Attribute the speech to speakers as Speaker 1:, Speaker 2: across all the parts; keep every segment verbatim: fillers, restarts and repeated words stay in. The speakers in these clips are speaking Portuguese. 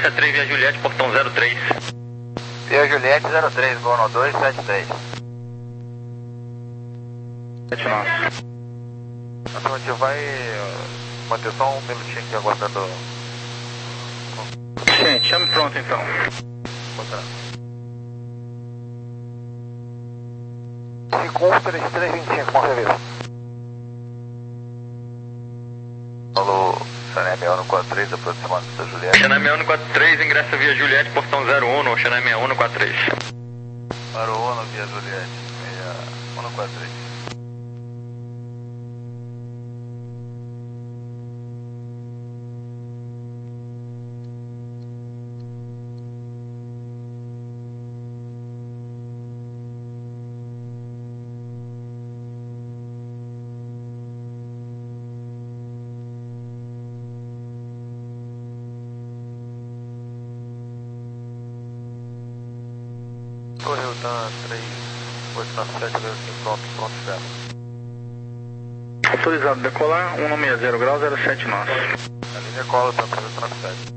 Speaker 1: Via três, Via Juliette, portão zero três.
Speaker 2: Via Juliette zero três, Gono dois sete três.
Speaker 1: sete nove.
Speaker 2: Então a gente vai manter só um minutinho aqui aguardando.
Speaker 1: Sim, chame pronto então.
Speaker 2: cinco um três três vinte e cinco, bom serviço. Alô, Xané seis um quatro três, aproximando da Juliette.
Speaker 1: Xané seis um quatro três, ingressa via Juliette, portão zero um, Xané seis um quatro três.
Speaker 2: Para o Ono via Juliette, seis um quatro três. Correio Dan três oito nove sete, pronto, pronto, espera.
Speaker 1: Autorizado decolar, um seis zero grau, zero sete nós.
Speaker 2: A linha cola, Dan três oito nove sete.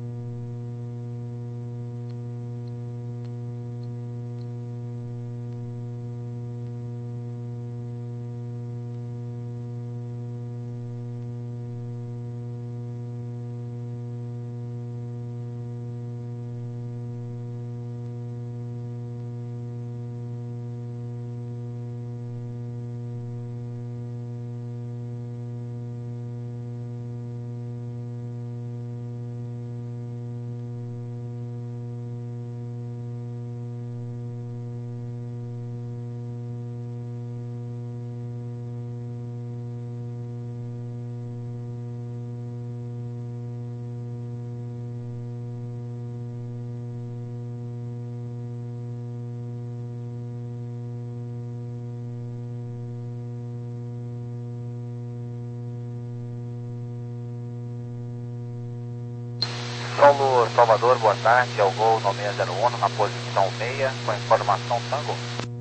Speaker 2: Solo Salvador, boa tarde, é o Gol no seis zero um, na posição seis, com informação Tango.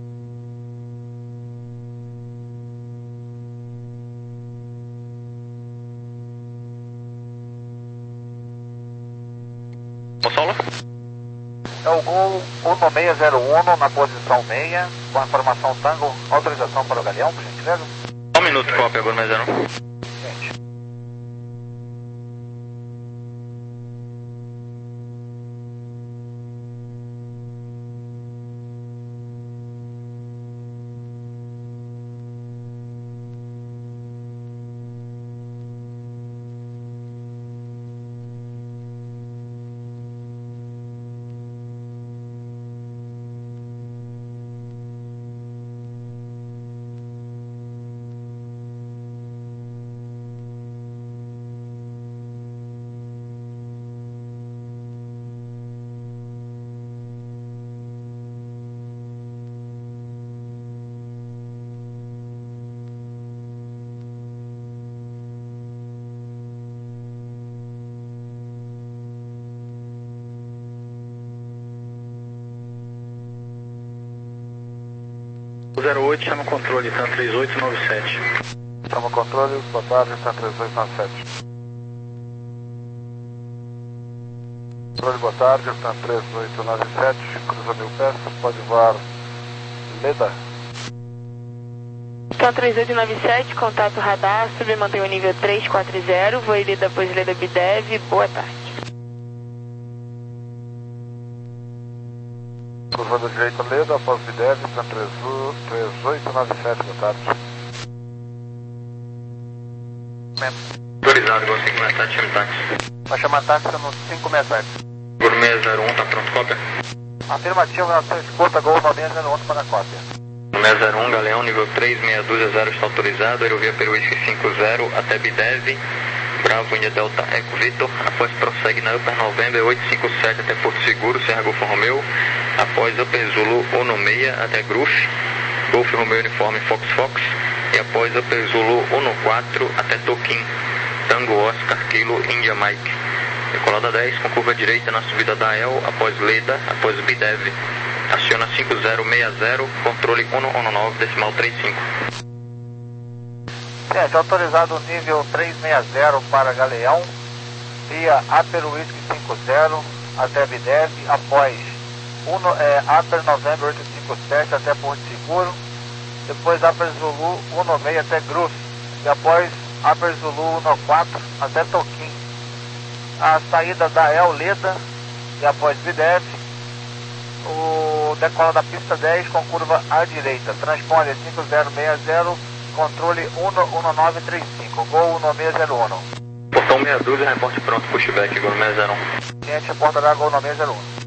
Speaker 1: O solo?
Speaker 2: É o Gol no seis zero um, na posição seis, com informação Tango, autorização para o Galeão, por gentileza?
Speaker 1: Um minuto, cópia, agora seis zero um. zero oito, chama o controle, tá três oito nove sete.
Speaker 2: Chama o controle, boa tarde, tá três oito nove sete. Controle, boa tarde, tá três oito nove sete, cruza mil pés, pode voar Leda.
Speaker 3: Tá três oito nove sete, contato radar, sub mantém o nível três quatro zero, voo Leda, após Leda Bidev, boa tarde.
Speaker 2: Curvando direito Leda, após Bidev, tá três oito nove sete, boa tarde.
Speaker 1: Autorizado, igual cinco seis sete, chame táxi.
Speaker 2: Vai chamar táxi no cinco seis sete.
Speaker 1: Gol seis zero um, tá pronto, cópia?
Speaker 2: Afirmativo, na sua escuta, Gol no seis zero um para a cópia.
Speaker 1: seis zero um, Galeão, nível três, meia dúzia zero está autorizado, aerovia Peru Whisky cinco zero, até Bidev, Bravo, India Delta Eco Vitor, após prossegue na Upper November oito cinco sete até Porto Seguro, Serra Golfo Romeu, após Upper Zulu Ono seis até Gruf, Golf Romeu Uniforme Fox Fox, e após Upper Zulu Ono quatro até Toquim, Tango Oscar Kilo India Mike. Decolada dez, com curva direita na subida da El, após Leda, após Bidev. Aciona cinco zero seis zero, controle um nove, decimal trinta e cinco.
Speaker 2: Gente, autorizado nível trezentos e sessenta para Galeão, via Upper Whisky cinco cinco zero até Bidev, após uno, é, Upper November oito cinco sete até Porto Seguro, depois Upper Zulu um seis até Grus, e após Upper Zulu um quatro até Toquim. A saída da El Leda e após Bidev, o decola da pista dez com curva à direita, transponder cinco zero seis zero, controle um um nove três cinco, Gol um seis zero um.
Speaker 1: Portão meia dúzia, reporte pronto, pushback, Gol seis zero um.
Speaker 2: Cliente, porta da Gol seis zero um.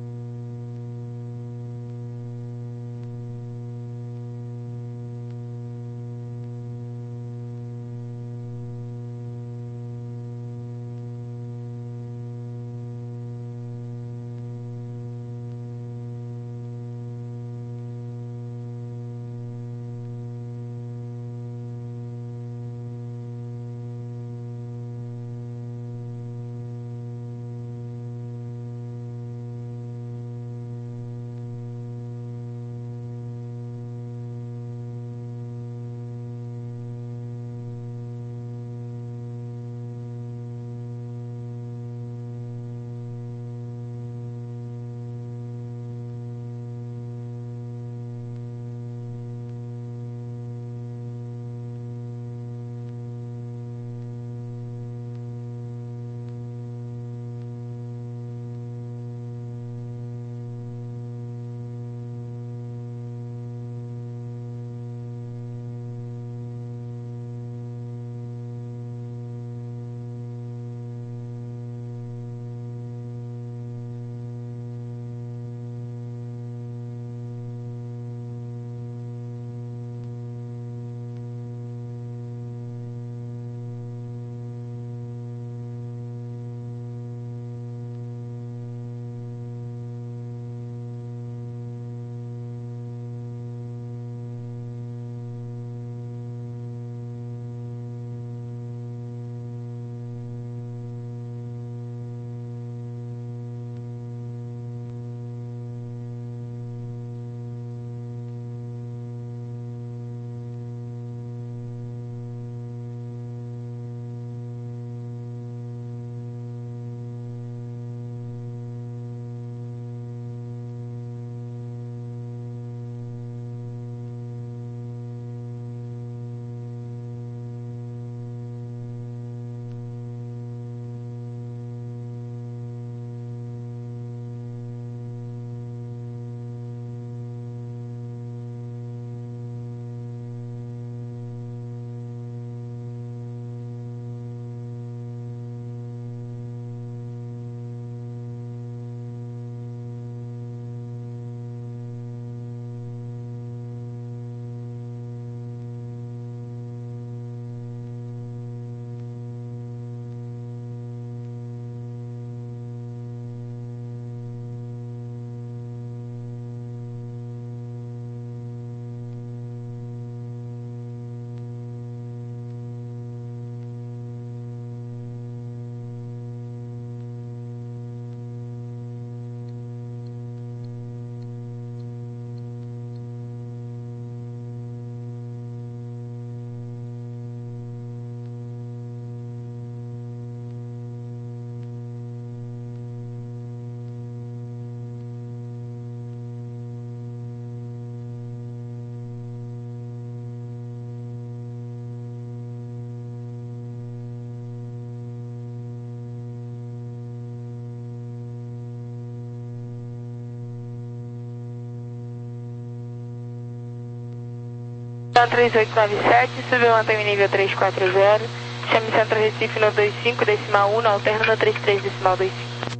Speaker 3: três oito nove sete, subiu e mantém o nível três quatro zero, chame Centro Recife no dois cinco, decimal um, alterna no trinta e três, decimal vinte e cinco.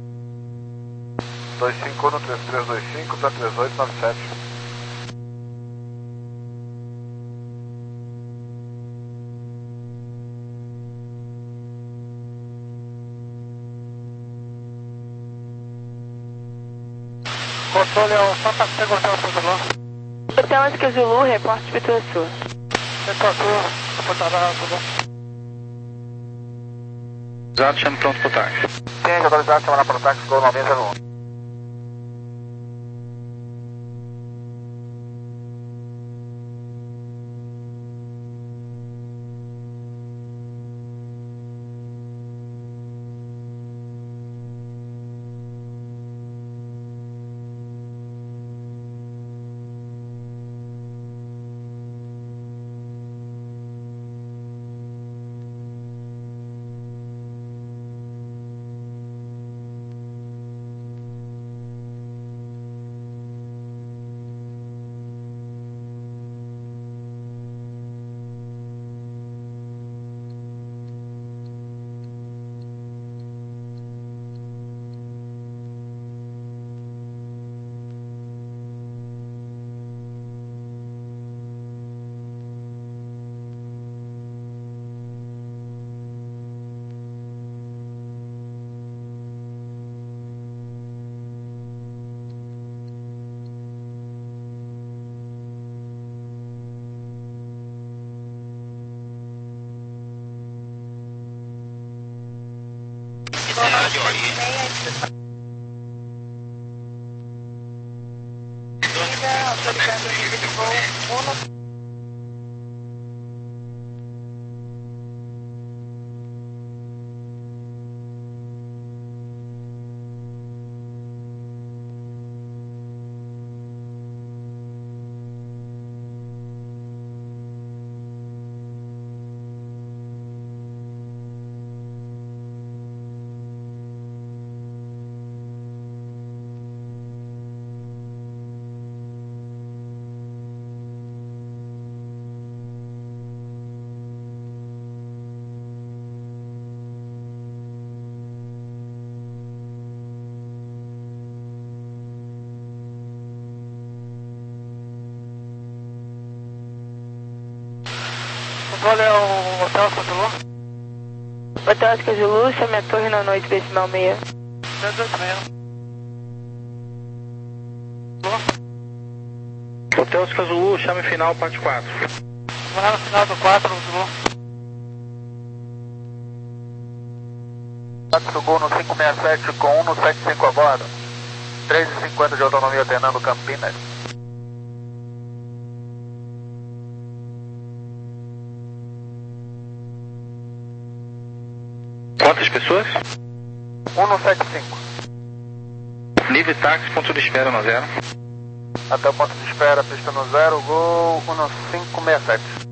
Speaker 2: dois cinco um no três três dois cinco para três oito nove sete. Controle ao Santa Fe, Hotel Santoló.
Speaker 3: Hotel Oscar Zulu, reporte Pituaçu.
Speaker 2: Pituaçu, reportará tudo.
Speaker 1: Autorizado, chame pronto pro táxi.
Speaker 2: Tem autorizado, chamar para o táxi, Gol seis zero um.
Speaker 3: Autorizado o nível de voo uno.
Speaker 2: Controle é o Hotel Oscar Zulu.
Speaker 3: Hotel Oscar Zulu, chame a torre na noite decimal meia.
Speaker 2: duzentos e oito meia.
Speaker 4: Hotel Oscar Zulu, chame final, parte quatro.
Speaker 2: Vou lá no final do quatro, Zulu. Tatsugu no cinco seis sete com um no sete cinco a bordo. três e cinquenta de autonomia alternando Campinas.
Speaker 4: Quantas pessoas?
Speaker 2: um no sete cinco.
Speaker 4: Livre táxi, ponto de espera no zero.
Speaker 2: Até o ponto de espera, pista no zero, gol um no cinco seis sete.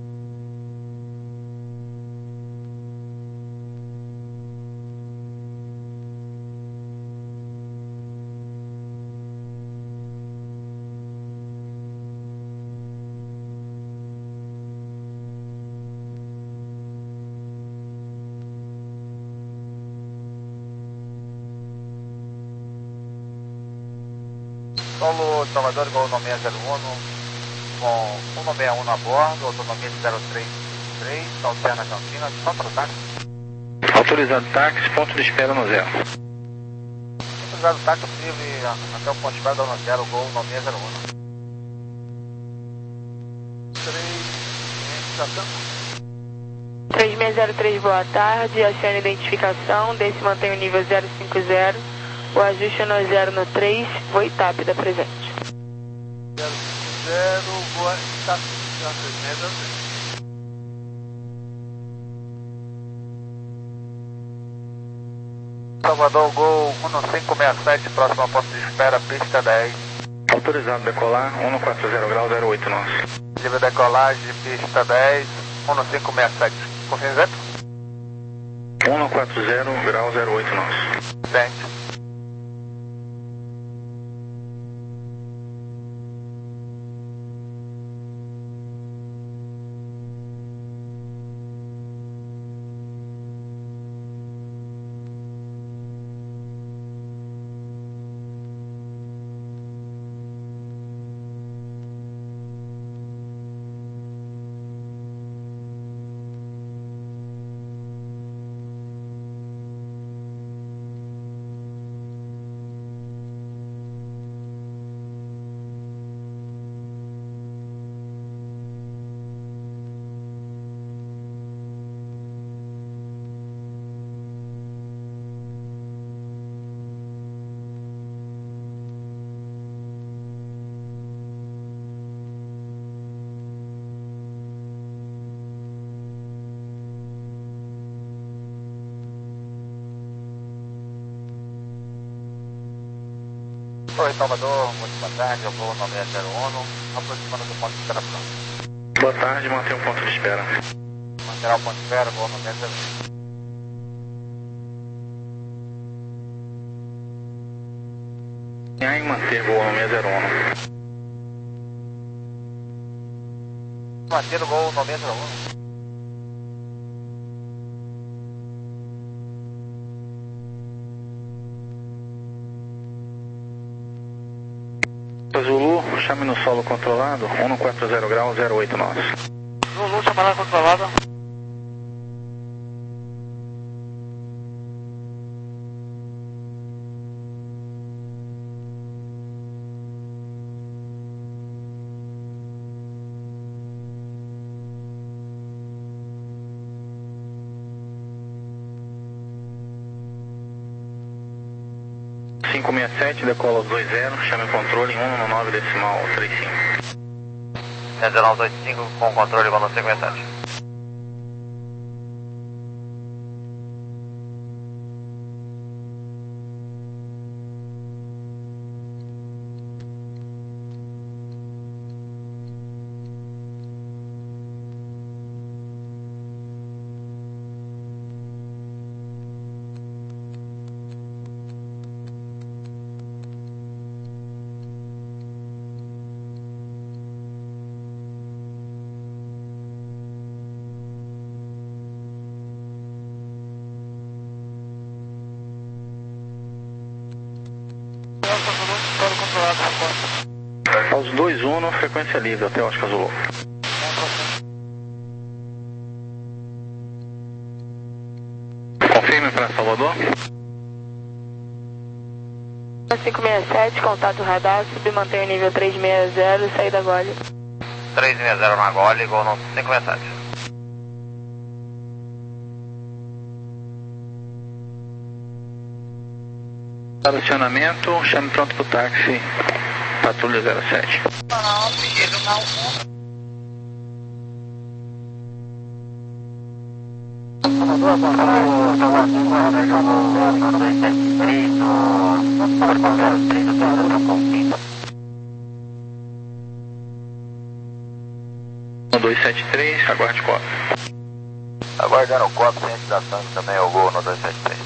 Speaker 2: Solo Salvador, gol no seis zero um, com um seis um a bordo, autonomia de zero três três, alterna Campinas, só para o táxi.
Speaker 4: Autorizado táxi, ponto de espera no zero.
Speaker 2: Autorizado táxi livre até o ponto de espera no zero, gol no seis zero um.
Speaker 3: três seis zero três, boa tarde, acione identificação, desse mantém o nível zero cinco zero, o ajuste no zero no três, voo Itápida presente.
Speaker 2: zero cinco zero, boa Itápida presente. Salvador, gol um no cinco seis sete, próximo ao ponto de espera, pista dez.
Speaker 4: Autorizado decolar, um no quatro zero grau, zero oito nosso.
Speaker 2: Livre decolagem, pista dez, um no cinco seis sete. Confirma isento?
Speaker 4: um no quatro zero grau, zero oito nosso.
Speaker 2: Sente. Oi, Salvador, muito boa tarde, eu vou no seis zero um, aproximando do ponto de espera próximo.
Speaker 4: Boa tarde, mantenha o ponto de espera.
Speaker 2: Manterá o ponto de espera, vou no seis zero um.
Speaker 4: E aí, manter voo no seis zero um.
Speaker 2: Manter o voo no seis zero um.
Speaker 4: Zulu, chame no solo controlado, um no quatro zero grau, zero oito nosso.
Speaker 2: Zulu, chama lá controlado.
Speaker 4: cinco seis sete, decola dois zero, chame o controle em um no nove decimal trinta e cinco.
Speaker 2: Regional dois cinco com controle igual no cinco seis sete.
Speaker 4: Aos dois Uno, frequência livre, até Oscar Zulu. Confirme para Salvador.
Speaker 3: cinco seis sete, contato radar, submantém o nível três seis zero, saída Gole.
Speaker 2: três seis zero na Gole, igual no cinco seis sete.
Speaker 4: Para acionamento, chame pronto para o táxi, patrulha zero sete. dois sete três, aguarde cópia.
Speaker 2: Aguardando o cópia, ciente da Santos também, eu vou no dois sete três.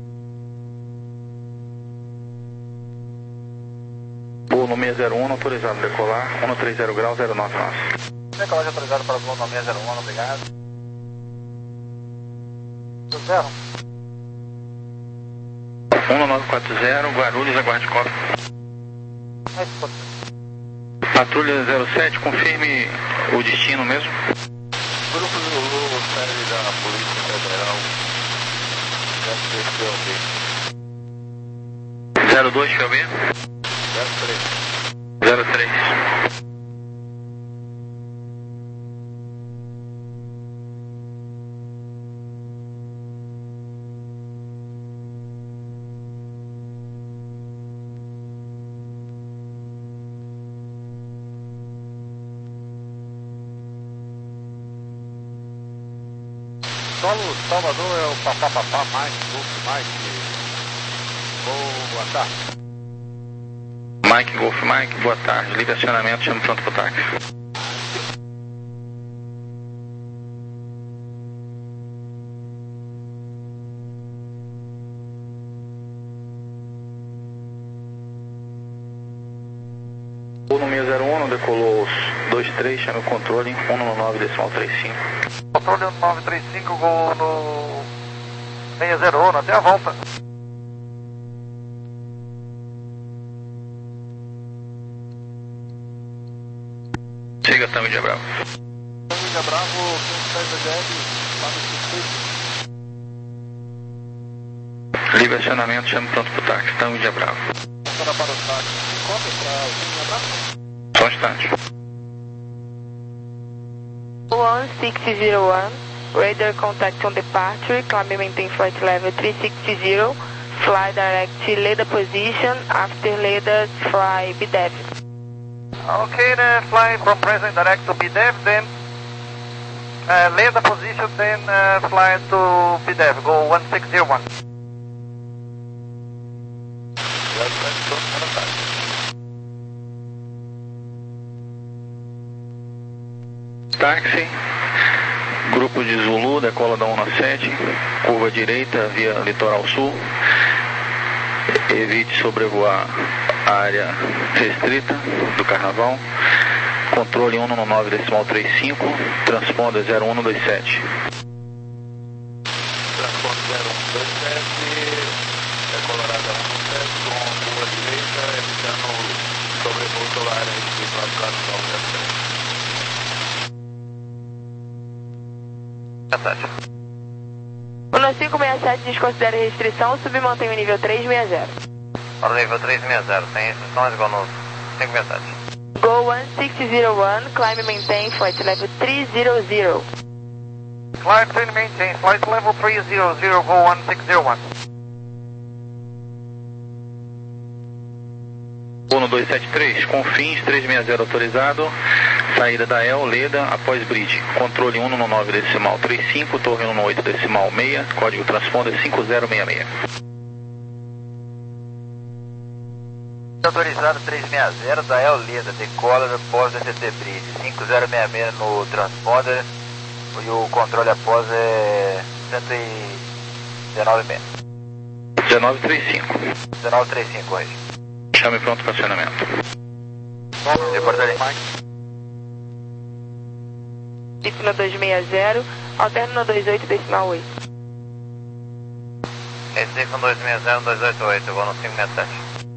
Speaker 4: Voo no seis zero um, autorizado a decolar, um três zero grau, zero nove nove.
Speaker 2: Decolagem autorizada para o voo no seis zero um, obrigado. Do zero.
Speaker 4: um nove quatro zero, Guarulhos, aguarde cópia. Patrulha zero sete, confirme o destino mesmo.
Speaker 2: Grupo Zulu, série da Polícia Federal.
Speaker 4: zero dois, F B?
Speaker 2: zero três.
Speaker 4: zero três.
Speaker 2: Solo Salvador é o papapá mais, Golf Mike. Boa tarde.
Speaker 4: Mike, Golf Mike, boa tarde. Livre acionamento, chame pronto para o táxi. Voo no seis zero um, decolou os dois três, chame o controle em um no nove decimal trinta e cinco.
Speaker 2: Controle nove três cinco, gol no seis zero um, até a volta.
Speaker 4: Siga, Tango de Bravo.
Speaker 2: Tango de Bravo, quinhentos e dez B D F, lá no
Speaker 4: Livre acionamento, chame pronto para o táxi, Tango de Bravo.
Speaker 2: para o táxi. Cópia para o Tango de Bravo?
Speaker 4: Só um instante.
Speaker 3: one six zero one, radar contact on departure, climb and maintain flight level three sixty, fly direct LEDA position, after LEDA fly B D E V.
Speaker 2: Okay, then fly from present direct to B D E V, then uh, LEDA position, then uh, fly to B D E V, go one six zero one.
Speaker 4: Táxi, grupo de Zulu, decola da um sete, curva direita, via litoral sul. Evite sobrevoar a área restrita do carnaval. Controle um no nove decimal trinta e cinco, transponder zero um dois sete.
Speaker 2: Transponder zero um dois sete, decolorada um sete, com curva direita, evitando sobrevoo sobre a área restrita do carnaval zero três.
Speaker 3: um cinco seis sete desconsidera a restrição, submantém o nível três seis zero.
Speaker 2: Para o nível três seis zero, tem restrições igual no cinco seis sete.
Speaker 3: Go one six zero one, climb and maintain flight level three zero zero.
Speaker 2: Climb and maintain flight level three zero zero, go one six zero one.
Speaker 4: Uno dois sete três, Confins trezentos e sessenta autorizado, saída da El, Leda, após bridge, controle um nove decimal trinta e cinco, torre um oito decimal seis, código transponder cinco zero seis seis.
Speaker 2: Autorizado trezentos e sessenta da El, Leda, decola após D C T bridge, cinco zero seis seis no transponder e o controle após é cento e dezenove e meio.
Speaker 4: dezenove trinta e cinco.
Speaker 2: dezenove trinta e cinco hoje.
Speaker 4: Chame pronto para acionamento.
Speaker 2: Reportaria.
Speaker 3: Fico no dois seis zero, alterno no dois oito decimal oito.
Speaker 2: Esse com dois seis zero, dois oito oito, vou no cinco seis sete.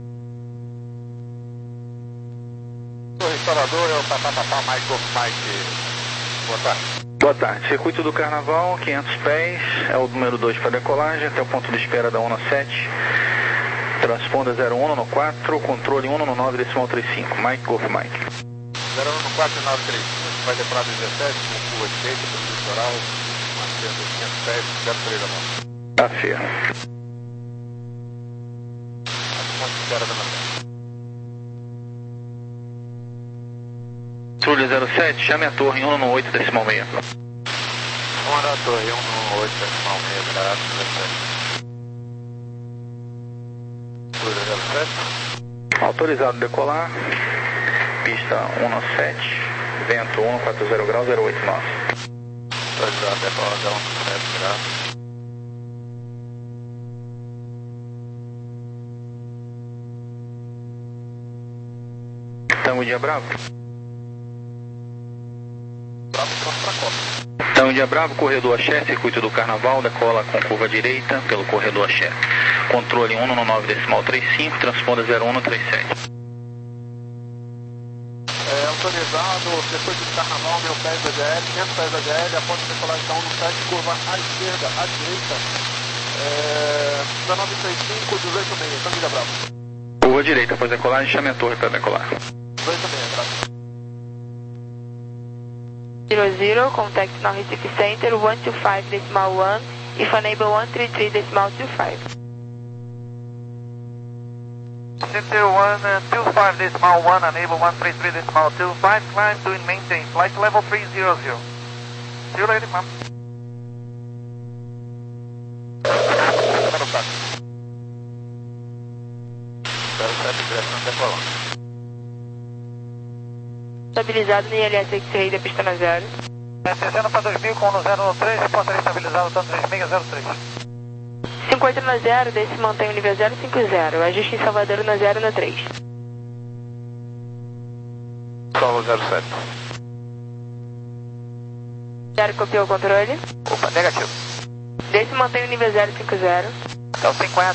Speaker 2: O restaurador é o Papapá Mike Golf Mike. Boa tarde.
Speaker 4: Boa tarde. Circuito do Carnaval, quinhentos pés, é o número dois para decolagem, até o ponto de espera da ONA sete. Transponder zero um no quatro, controle um no nove decimal trinta e cinco. Mike Golf Mike.
Speaker 2: zero um no quatro nove três cinco, vai decolar dezessete, com curva de direita, pelo litoral, mantendo quinhentos pés, zero três a mão.
Speaker 4: Tá ferro.
Speaker 2: Até o ponto de espera da manhã.
Speaker 4: Patrulha zero sete, chame a torre em um no oito decimal seis.
Speaker 2: um na torre, um no oito decimal seis, obrigado, dezessete. zero sete.
Speaker 4: Autorizado decolar, pista um sete, vento um quatro zero graus, zero oito nove.
Speaker 2: Autorizado decolar, zero sete graus.
Speaker 4: Tango Dia Bravo.
Speaker 2: Bravo pronto para Copa.
Speaker 4: Tango Dia Bravo, corredor Axé, circuito do Carnaval, decola com curva direita pelo corredor Axé. Controle um no nove decimal trinta e cinco, transponder zero um no trinta e sete.
Speaker 2: É, autorizado, circuito de Carnaval, mil pés da G L, quinhentos pés da G L, a ponte de decolagem um no sete, curva à esquerda, à direita, é, dezenove trinta e cinco, dezoito seis, Tango Dia Bravo.
Speaker 4: Curva direita, após decolagem, chame a torre para decolar.
Speaker 2: dezoito seis, graças.
Speaker 3: zero zero, contact now Recife Center, one two five decimal one, if unable one three three decimal two five.
Speaker 2: Center one two five decimal one, unable one three three decimal two five, climb to and maintain, flight level three zero zero. See you later, ma'am. zero sete, direção decolando.
Speaker 3: Estabilizado no I L S X-Ray da pista na zero.
Speaker 2: Descendo para dois mil com no zero no três, reportaria estabilizado, tanto três seis zero três.
Speaker 3: cinco oito na zero, desse mantém o nível zero cinco zero, ajuste em Salvador na zero no três.
Speaker 2: Solo zero sete.
Speaker 3: zero copiou o controle.
Speaker 2: Opa, negativo.
Speaker 3: Desse mantém o nível zero cinco zero.
Speaker 2: Então cinquenta.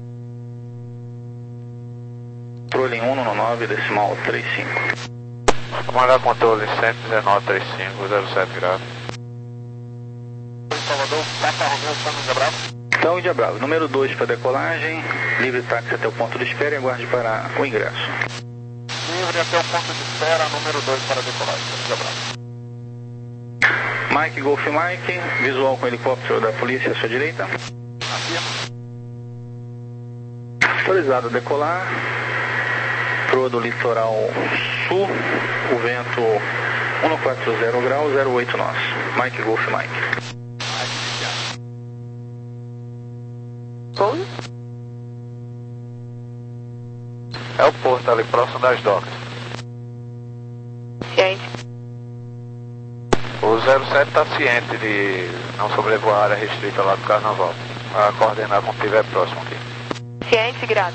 Speaker 4: Controle em um no nove decimal trinta e cinco.
Speaker 2: Comandar controle cento e dezenove trinta e cinco, zero sete graus. Salvador, Papa Romeu, Tango Dia Bravo.
Speaker 4: Tango Dia Bravo, número dois para decolagem, livre táxi até o ponto de espera e aguarde para o ingresso.
Speaker 2: Livre até o ponto de espera, número dois para decolagem, Tango Dia Bravo.
Speaker 4: Mike Golf Mike, visual com helicóptero da polícia à sua direita.
Speaker 2: Afirma.
Speaker 4: Autorizado a decolar, proa do litoral sul, o vento um quatro zero graus, zero oito nós. Mike Golf Mike.
Speaker 3: Pouso?
Speaker 2: É o porto ali próximo das docas.
Speaker 3: Ciente.
Speaker 2: O zero sete está ciente de não sobrevoar a área restrita lá do Carnaval. A coordenar quando estiver próximo aqui.
Speaker 3: Ciente, grata.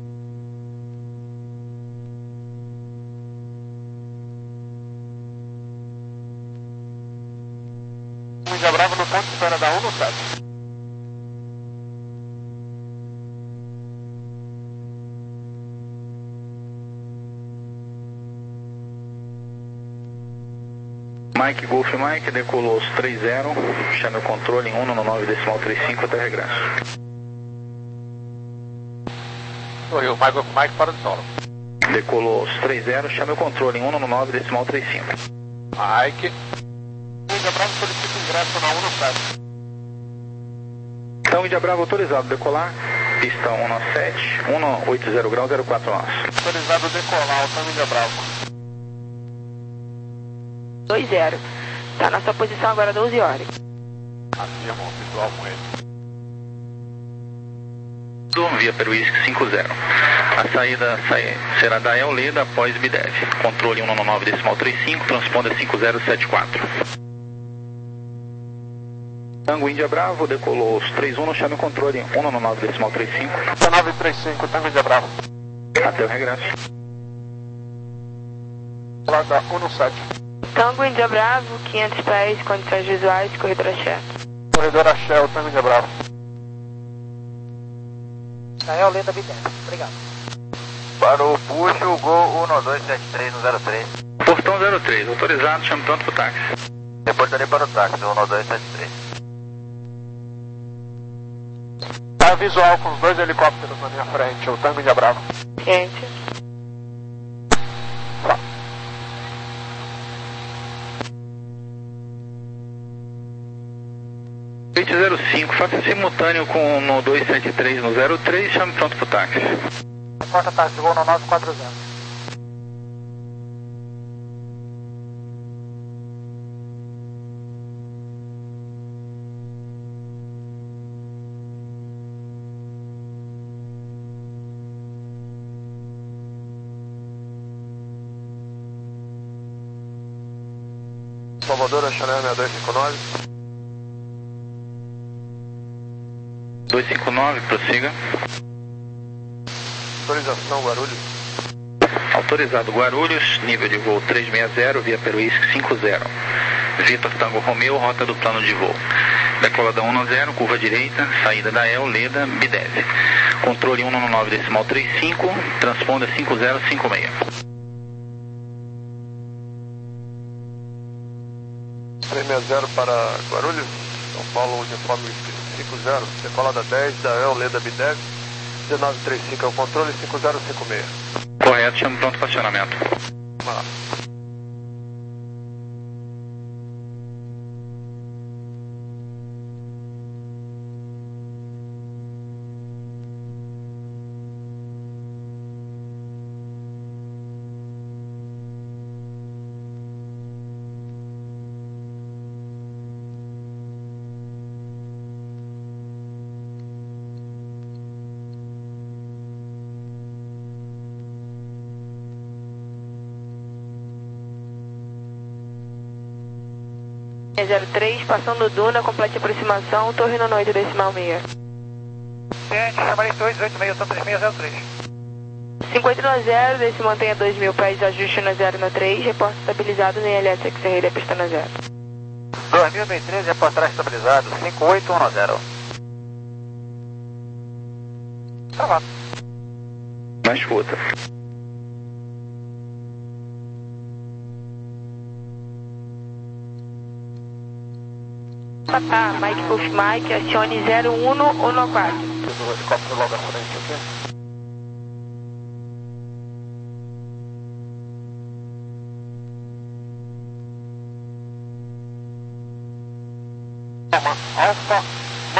Speaker 2: Tango Dia Bravo no ponto de espera da um no sete.
Speaker 4: Mike Golf Mike, decolou os três zero, chame o controle em um no nove decimal trinta e cinco até regresso.
Speaker 2: Oi, o Mike Golf Mike para de solo.
Speaker 4: Decolou os três zero, chame o controle em um no nove decimal trinta e cinco.
Speaker 2: Mike. Tango Dia Bravo solicita ingresso na um no sete.
Speaker 4: Tango Dia Bravo autorizado a decolar, pista um sete, um oito zero grau, zero quatro nós.
Speaker 2: Autorizado decolar, Alta Índia Bravo.
Speaker 3: dois zero. Tá na sua posição agora doze horas.
Speaker 2: Afirma o visual com ele.
Speaker 4: Via Peruísque cinco zero. A saída sai, será da El Leda após B D E V. Controle um nove decimal trinta e cinco, transponder cinco zero sete quatro. Tango Índia Bravo, decolou os três um, chame o controle um nove decimal trinta e cinco.
Speaker 2: um nove três cinco, Tango Índia Bravo.
Speaker 4: Até o regresso.
Speaker 2: Lada um sete.
Speaker 3: Tango Índia Bravo, quinhentos pés, condições visuais, corredor Axé.
Speaker 2: Corredor Axé, o Tango Índia Bravo.
Speaker 5: É o Leda B D E V, obrigado.
Speaker 2: Para o push, o Gol um dois sete três no zero três.
Speaker 4: Portão zero três, autorizado, chame pronto pro táxi.
Speaker 2: Reportarei para o táxi, um dois sete três. Tá visual com os dois helicópteros na minha frente, o Tango Índia Bravo.
Speaker 3: Ciente.
Speaker 2: Tá.
Speaker 4: oito zero cinco, faça simultâneo com no dois sete três no zero três, chame pronto pro táxi.
Speaker 5: Porta táxi, voo no nove quatro zero.
Speaker 2: Salvador, Chanel seis dois cinco nove.
Speaker 4: dois cinco nove, prossiga.
Speaker 2: Autorização Guarulhos.
Speaker 4: Autorizado Guarulhos, nível de voo trezentos e sessenta, via Peruísque cinco zero. Vitor Tango Romeo, rota do plano de voo. Decolada um zero, curva direita, saída da El Leda, B D E V. Controle um nove decimal trinta e cinco, transponda cinco zero cinco seis.
Speaker 2: trezentos e sessenta para Guarulhos, São Paulo, uniforme cinco zero, decolada dez da El Leda B D E V, dezenove trinta e cinco é o controle, cinco zero cinco seis.
Speaker 4: Correto, chame pronto para acionamento.
Speaker 2: Vamos lá.
Speaker 3: zero três, passando Duna, complete aproximação, torre no oito decimal seis.
Speaker 5: Ciente, chamarei dois oito seis, São três seis zero três.
Speaker 3: cinco oito nove zero, desce mantenha dois mil pés, ajuste no zero no três, reporte estabilizado no I L S X R D, pista no zero.
Speaker 2: dois mil e treze, reportar estabilizado, cinco oito um zero.
Speaker 5: Travado.
Speaker 4: Na escuta.
Speaker 3: Ah, Mike Puff Mike, acione zero um um quatro.
Speaker 2: Tem um helicóptero logo à frente aqui. Alfa